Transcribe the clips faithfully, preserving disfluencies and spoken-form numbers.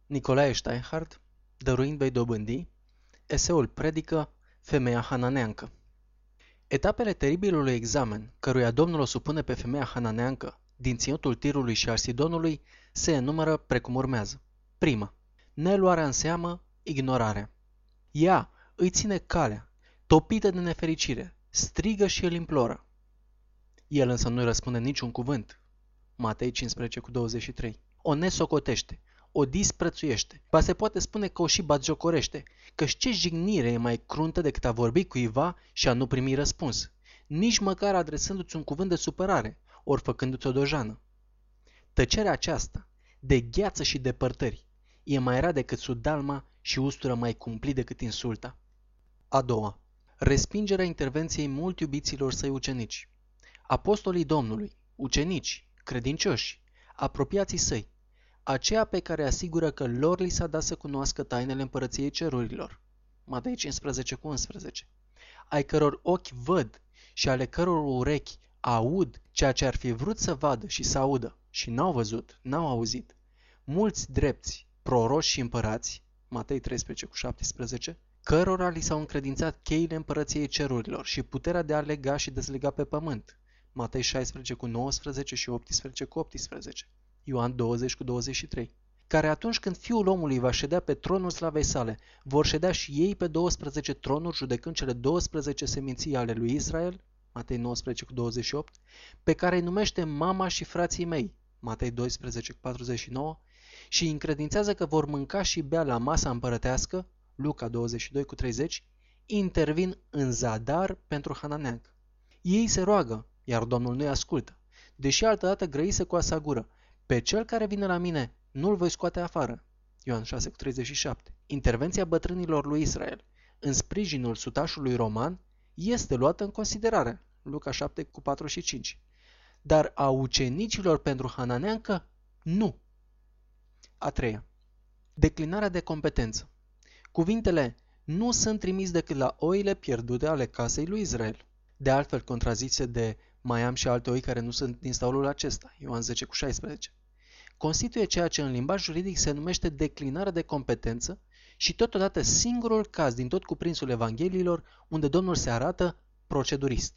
Nicolae Steinhardt, dăruind vei dobândi, eseul predică Femeia hananeancă. Etapele teribilului examen, căruia Domnul o supune pe femeia hananeancă din ținutul Tirului și al Sidonului, se enumără precum urmează. Prima. Neluarea în seamă, ignorarea. Ea îi ține calea, topită de nefericire, strigă și îl imploră. El însă nu-i răspunde niciun cuvânt. Matei cincisprezece cu douăzeci și trei. O nesocotește, o disprețuiește, ba se poate spune că o și batjocorește, căci ce jignire e mai cruntă decât a vorbi cuiva și a nu primi răspuns, nici măcar adresându-ți un cuvânt de supărare, ori făcându-ți o dojană. Tăcerea aceasta, de gheață și depărtări, e mai rea decât sudalma și ustură mai cumplit decât insulta. A doua. Respingerea intervenției mult iubiților săi ucenici. Apostolii Domnului, ucenici, credincioși, apropiații săi, aceea pe care asigură că lor li s-a dat să cunoască tainele împărăției cerurilor. Matei cincisprezece cu unsprezece. Ai căror ochi văd și ale căror urechi aud ceea ce ar fi vrut să vadă și să audă și n-au văzut, n-au auzit. Mulți drepți, proroși și împărați, Matei treisprezece cu șaptesprezece, cărora li s-au încredințat cheile împărăției cerurilor și puterea de a lega și dezlega pe pământ, Matei șaisprezece cu nouăsprezece și optsprezece cu optsprezece. Ioan douăzeci cu douăzeci și trei, care atunci când Fiul omului va ședea pe tronul slavei sale, vor ședea și ei pe douăsprezece tronuri, judecând cele douăsprezece seminții ale lui Israel, Matei nouăsprezece cu douăzeci și opt, pe care îi numește mama și frații mei, Matei doisprezece cu patruzeci și nouă, și îi încredințează că vor mânca și bea la masa împărătească, Luca douăzeci și doi cu treizeci, intervin în zadar pentru hananeancă. Ei se roagă, iar Domnul nu-i ascultă, deși altădată grăise cu asa gură: pe cel care vine la mine nu-l voi scoate afară. Ioan șase cu treizeci și șapte. Intervenția bătrânilor lui Israel în sprijinul sutașului roman este luată în considerare. Luca șapte cu patru și cinci. Dar a ucenicilor pentru hananeancă, nu. A treia. Declinarea de competență. Cuvintele nu sunt trimis decât la oile pierdute ale casei lui Israel. De altfel contrazice de mai am și alte oi care nu sunt din staulul acesta, Ioan zece cu șaisprezece. Constituie ceea ce în limbaj juridic se numește declinare de competență și totodată singurul caz din tot cuprinsul Evangheliilor unde Domnul se arată procedurist.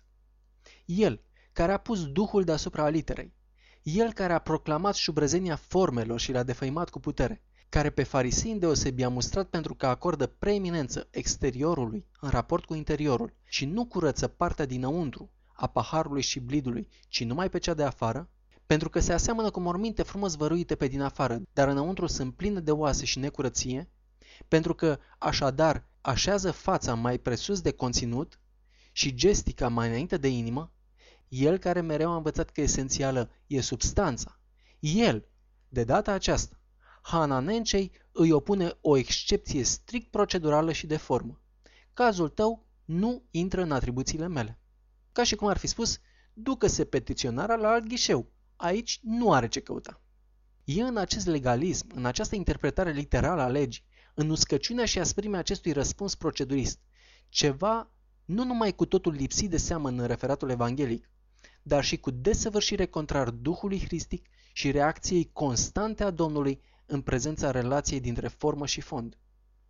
El, care a pus Duhul deasupra literei, El care a proclamat șubrezenia formelor și l-a defăimat cu putere, care pe farisei îndeosebi a mustrat pentru că acordă preeminență exteriorului în raport cu interiorul și nu curăță partea dinăuntru a paharului și blidului, ci numai pe cea de afară, pentru că se aseamănă cu morminte frumos văruite pe din afară, dar înăuntru sunt pline de oase și necurăție, pentru că așadar așează fața mai presus de conținut și gestica mai înainte de inimă, el care mereu a învățat că esențială e substanța, el, de data aceasta, hananencei îi opune o excepție strict procedurală și de formă. Cazul tău nu intră în atribuțiile mele. Ca și cum ar fi spus: ducă-se petiționarea la alt ghișeu. Aici nu are ce căuta. E în acest legalism, în această interpretare literală a legii, în uscăciunea și asprimea acestui răspuns procedurist, ceva nu numai cu totul lipsit de seamă în referatul evanghelic, dar și cu desăvârșire contrar Duhului Hristic și reacției constante a Domnului în prezența relației dintre formă și fond.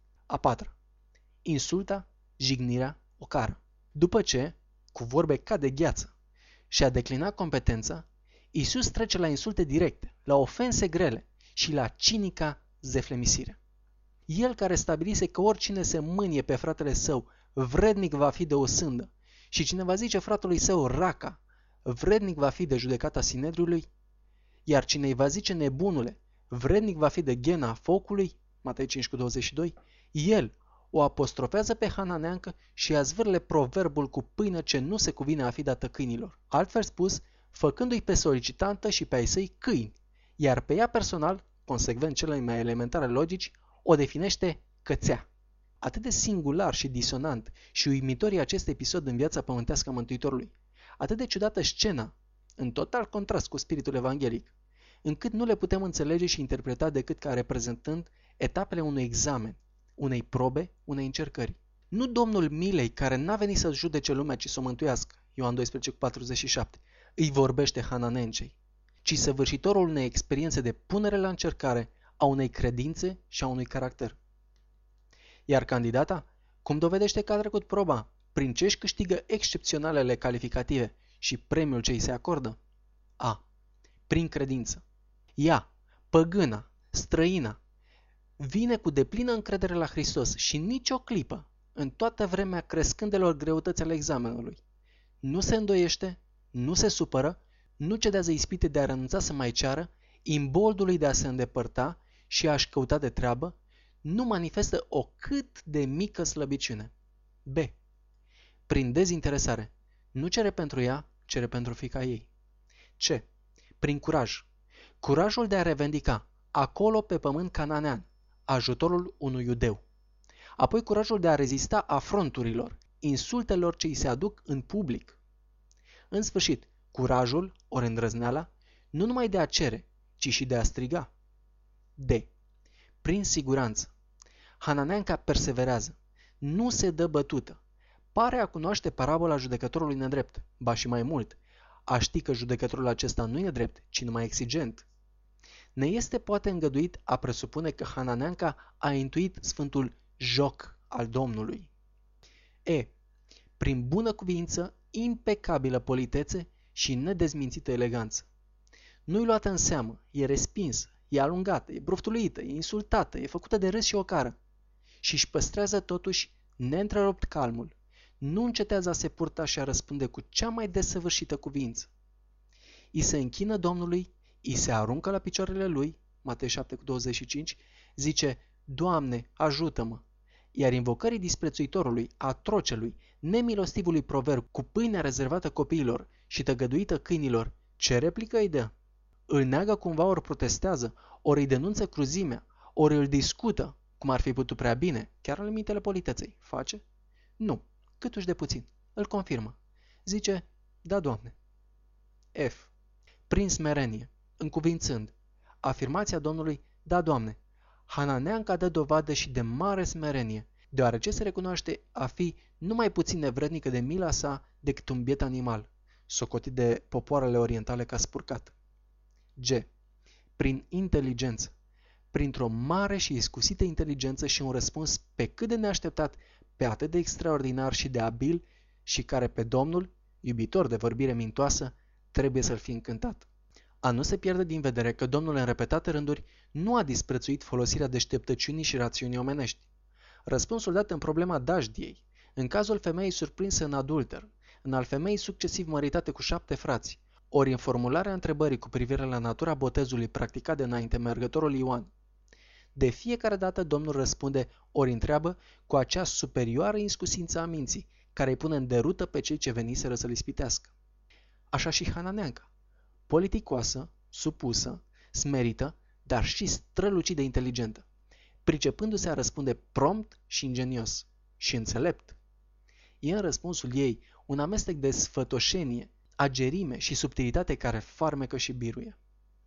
A patra. Insulta, jignirea, ocară. După ce, cu vorbe ca de gheață, și-a declinat competența, Iisus trece la insulte directe, la ofense grele și la cinica zeflemisire. El care stabilise că oricine se mânie pe fratele său, vrednic va fi de o sândă, și cine va zice fratelui său raca, vrednic va fi de judecata Sinedriului, iar cine îi va zice nebunule, vrednic va fi de ghena focului, Matei cinci cu douăzeci și doi, el o apostrofează pe hananeancă și a zvârle proverbul cu pâine ce nu se cuvine a fi dată câinilor. Altfel spus, făcându-i pe solicitantă și pe ai săi câini, iar pe ea personal, consecvent celei mai elementare logici, o definește cățea. Atât de singular și disonant și uimitor e acest episod în viața pământească a Mântuitorului, atât de ciudată scena, în total contrast cu spiritul evanghelic, încât nu le putem înțelege și interpreta decât ca reprezentând etapele unui examen, unei probe, unei încercări. Nu Domnul milei, care n-a venit să judece lumea, ci să o mântuiască, Ioan doisprezece cu patruzeci și șapte, îi vorbește hananencei, ci săvârșitorul unei experiențe de punere la încercare a unei credințe și a unui caracter. Iar candidata, cum dovedește că a trecut proba, prin ce își câștigă excepționalele calificative și premiul ce îi se acordă? A. Prin credință. Ea, păgâna, străina, vine cu deplină încredere la Hristos și nicio clipă, în toată vremea crescândelor greutăți ale examenului, nu se îndoiește, nu se supără, nu cedează ispite de a renunța să mai ceară, imboldului de a se îndepărta și a-și căuta de treabă, nu manifestă o cât de mică slăbiciune. B. Prin dezinteresare. Nu cere pentru ea, cere pentru fiica ei. C. Prin curaj. Curajul de a revendica, acolo pe pământ cananean, ajutorul unui iudeu. Apoi curajul de a rezista afronturilor, insultelor ce îi se aduc în public. În sfârșit, curajul, ori îndrăzneala, nu numai de a cere, ci și de a striga. D. Prin siguranță. Hananeanca perseverează, nu se dă bătută. Pare a cunoaște parabola judecătorului nedrept, ba și mai mult, a ști că judecătorul acesta nu e drept, ci numai exigent. Ne este poate îngăduit a presupune că Hananeanca a intuit sfântul joc al Domnului. E. Prin bună cuvință, impecabilă politețe și nedezmințită eleganță. Nu-i luată în seamă, e respinsă, e alungată, e bruftuluită, e insultată, e făcută de râs și ocară. Și își păstrează totuși neîntrerupt calmul. Nu încetează a se purta și a răspunde cu cea mai desăvârșită cuvință. I se închină Domnului, i se aruncă la picioarele lui, Matei șapte cu douăzeci și cinci, zice, Doamne, ajută-mă! Iar invocării disprețuitorului, atrocelui, nemilostivului proverb cu pâinea rezervată copiilor și tăgăduită câinilor, ce replică îi dă? Îl neagă cumva ori protestează, ori îi denunță cruzimea, ori îl discută, cum ar fi putut prea bine, chiar în limitele politeței. Face? Nu, câtuși de puțin. Îl confirmă. Zice, da, Doamne. F. Prin smerenie, încuvințând. Afirmația Domnului, da, Doamne. Hananeanca dă dovadă și de mare smerenie, deoarece se recunoaște a fi numai puțin nevrednică de mila sa decât un biet animal, socotit de popoarele orientale ca spurcat. G. Prin inteligență. Printr-o mare și iscusită inteligență și un răspuns pe cât de neașteptat, pe atât de extraordinar și de abil și care pe Domnul, iubitor de vorbire mintoasă, trebuie să-l fi încântat. A nu se pierde din vedere că Domnul în repetate rânduri nu a disprețuit folosirea deșteptăciunii și rațiunii omenești. Răspunsul dat în problema dajdiei, în cazul femeii surprinse în adulter, în al femeii succesiv măritate cu șapte frați, ori în formularea întrebării cu privire la natura botezului practicat de înainte mergătorul Ioan. De fiecare dată Domnul răspunde ori întreabă cu acea superioară iscusință a minții, care îi pune în derută pe cei ce veniseră să-l ispitească. Așa și Hananeanca, politicoasă, supusă, smerită, dar și strălucit de inteligentă, pricepându-se a răspunde prompt și ingenios și înțelept. E în răspunsul ei un amestec de sfătoșenie, agerime și subtilitate care farmecă și biruie.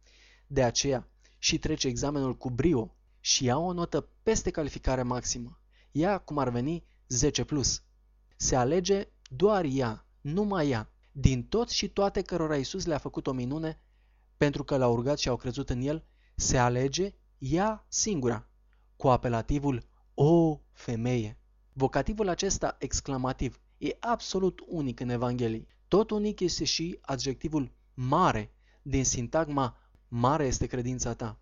De aceea și trece examenul cu brio și ia o notă peste calificare maximă. Ea, cum ar veni, zece plus. Se alege doar ea, numai ea, din toți și toate cărora Iisus le-a făcut o minune, pentru că l-au rugat și au crezut în el, se alege ea singura, cu apelativul O femeie. Vocativul acesta exclamativ e absolut unic în Evanghelii. Tot unic este și adjectivul mare din sintagma mare este credința ta.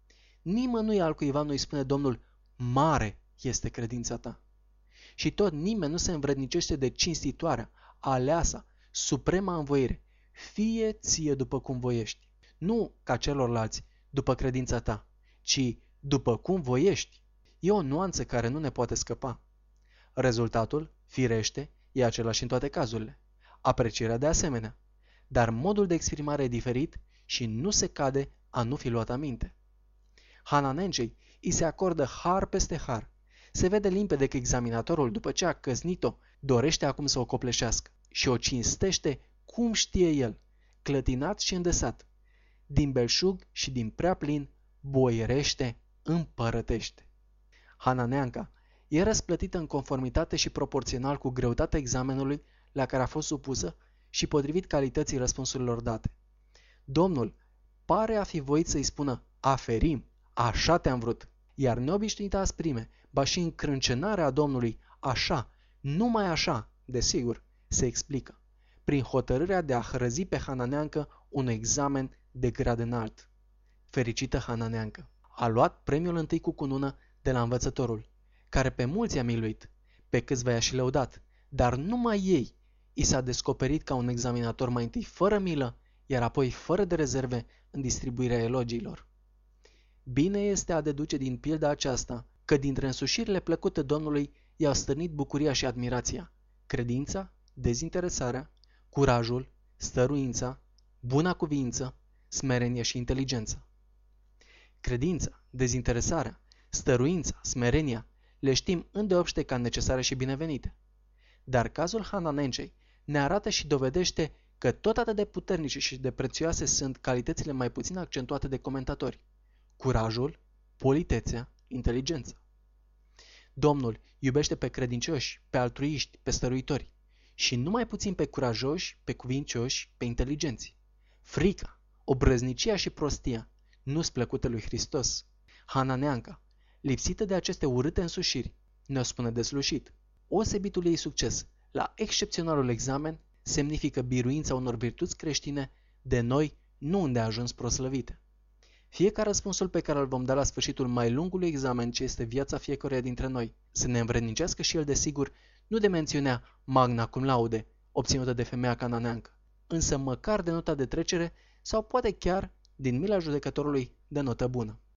Nimănui altcuiva nu îi spune Domnul mare este credința ta. Și tot nimeni nu se învrednicește de cinstitoarea, aleasa, suprema învoire. Fie ție după cum voiești. Nu ca celorlalți după credința ta, ci după cum voiești. E o nuanță care nu ne poate scăpa. Rezultatul, firește, e același în toate cazurile. Aprecierea de asemenea. Dar modul de exprimare e diferit și nu se cade a nu fi luat aminte. Hananencei îi se acordă har peste har. Se vede limpede că examinatorul, după ce a căznit-o, dorește acum să o copleșească și o cinstește cum știe el, clătinat și îndesat. Din belșug și din prea plin, boierește, împărătește. Hananeanca e răsplătită în conformitate și proporțional cu greutatea examenului la care a fost supusă și potrivit calității răspunsurilor date. Domnul pare a fi voit să-i spună aferim, așa te-am vrut. Iar neobișnuită asprime, ba și încrâncenarea Domnului, așa, numai așa, desigur, se explică prin hotărârea de a hrăzi pe Hananeancă un examen de grad înalt. Fericită Hananeancă! A luat premiul întâi cu cunună de la învățătorul, care pe mulți a miluit, pe câțiva i-a și lăudat, dar numai ei i s-a descoperit ca un examinator mai întâi fără milă, iar apoi fără de rezerve în distribuirea elogiilor. Bine este a deduce din pilda aceasta că dintre însușirile plăcute Domnului i-au stârnit bucuria și admirația, credința, dezinteresarea, curajul, stăruința, buna cuvință, smerenie și inteligență. Credința, dezinteresarea, stăruința, smerenia le știm îndeopște ca necesare și binevenite. Dar cazul Hananencei ne arată și dovedește că tot atât de puternice și de prețioase sunt calitățile mai puțin accentuate de comentatori: curajul, politețea, inteligența. Domnul iubește pe credincioși, pe altruiști, pe stăruitori și numai puțin pe curajoși, pe cuvincioși, pe inteligenți. Frica, obrăznicia și prostia nu-s plăcute lui Hristos. Hananeanca, lipsită de aceste urâte însușiri, ne-o spune deslușit. Osebitul ei succes la excepționalul examen semnifică biruința unor virtuți creștine de noi nu îndeajuns proslăvite. Fie ca răspunsul pe care îl vom da la sfârșitul mai lungului examen ce este viața fiecăruia dintre noi să ne învrednicească și el desigur nu de mențiunea magna cum laude obținută de femeia cananeancă, însă măcar de nota de trecere sau poate chiar din mila judecătorului de notă bună.